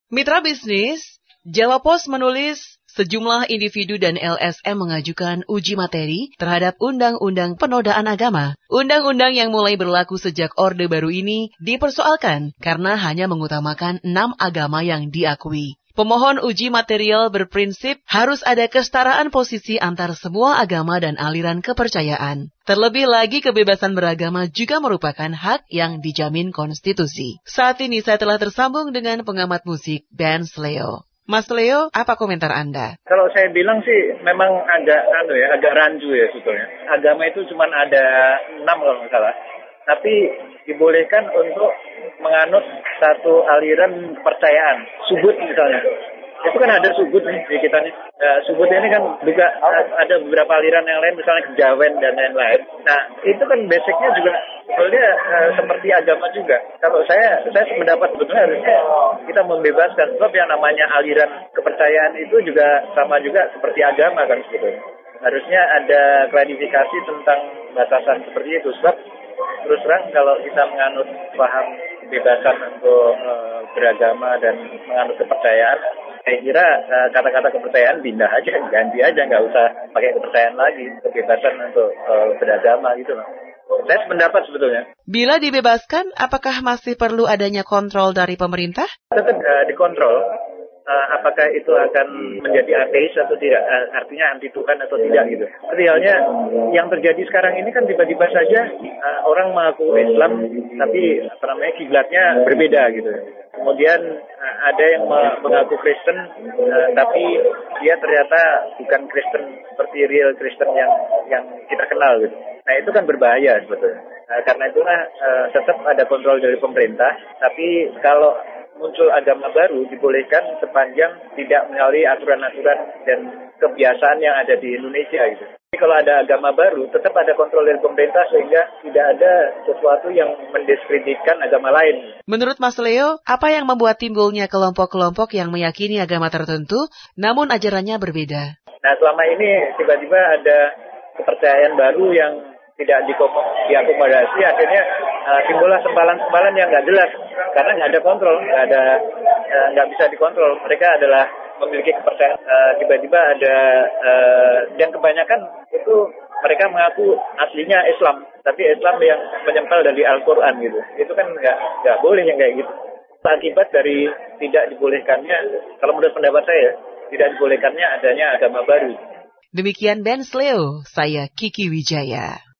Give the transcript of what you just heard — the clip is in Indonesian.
Mitra bisnis, Jawa Pos menulis sejumlah individu dan LSM mengajukan uji materi terhadap Undang-Undang Penodaan Agama. Undang-undang yang mulai berlaku sejak Orde Baru ini dipersoalkan karena hanya mengutamakan 6 agama yang diakui. Pemohon uji material berprinsip harus ada kesetaraan posisi antar semua agama dan aliran kepercayaan. Terlebih lagi kebebasan beragama juga merupakan hak yang dijamin konstitusi. Saat ini saya telah tersambung dengan pengamat musik Benz Leo. Mas Leo, apa komentar Anda? Kalau saya bilang sih memang agak rancu ya sebetulnya. Agama itu cuma ada 6 kalau nggak salah. Tapi dibolehkan untuk menganut satu aliran kepercayaan, subut misalnya. Itu kan ada subut nih di kita nih. Subut ini kan juga ada beberapa aliran yang lain, misalnya kejawen dan lain-lain. Nah, itu kan basicnya juga sebetulnya seperti agama juga. Kalau saya sependapat sebetulnya harusnya kita membebaskan, sebab yang namanya aliran kepercayaan itu juga sama juga seperti agama kan sebetulnya. Harusnya ada klarifikasi tentang batasan seperti itu, sebab terus terang kalau kita menganut paham kebebasan untuk beragama dan menganut kepercayaan, saya kira kata-kata kepercayaan pindah aja, ganti aja, nggak usah pakai kepercayaan lagi, kebebasan untuk beragama gitu loh. Saya sependapat sebetulnya. Bila dibebaskan, apakah masih perlu adanya kontrol dari pemerintah? Tetap dikontrol. Apakah itu akan menjadi ateis atau tidak, artinya anti Tuhan atau tidak gitu. Seperti halnya yang terjadi sekarang ini kan tiba-tiba saja orang mengaku Islam tapi kiblatnya berbeda gitu. Kemudian ada yang mengaku Kristen tapi dia ternyata bukan Kristen seperti real Kristen yang kita kenal gitu. Nah itu kan berbahaya sebetulnya. Karena itulah tetap ada kontrol dari pemerintah, tapi kalau muncul agama baru dibolehkan sepanjang tidak menyalahi aturan-aturan dan kebiasaan yang ada di Indonesia gitu. Jadi kalau ada agama baru tetap ada kontrol dari pemerintah sehingga tidak ada sesuatu yang mendiskreditkan agama lain. Menurut Mas Leo, apa yang membuat timbulnya kelompok-kelompok yang meyakini agama tertentu namun ajarannya berbeda? Nah selama ini tiba-tiba ada kepercayaan baru yang tidak diakomodasi, akhirnya timbullah sempalan-sempalan yang nggak jelas karena nggak ada kontrol, nggak bisa dikontrol. Mereka adalah memiliki kepercayaan, tiba-tiba ada dan kebanyakan itu mereka mengaku aslinya Islam, tapi Islam yang menyempal dari Al-Quran gitu. Itu kan nggak boleh yang kayak gitu. Akibat dari tidak dibolehkannya, kalau menurut pendapat saya, tidak dibolehkannya adanya agama baru. Demikian Benz Leo, saya Kiki Wijaya.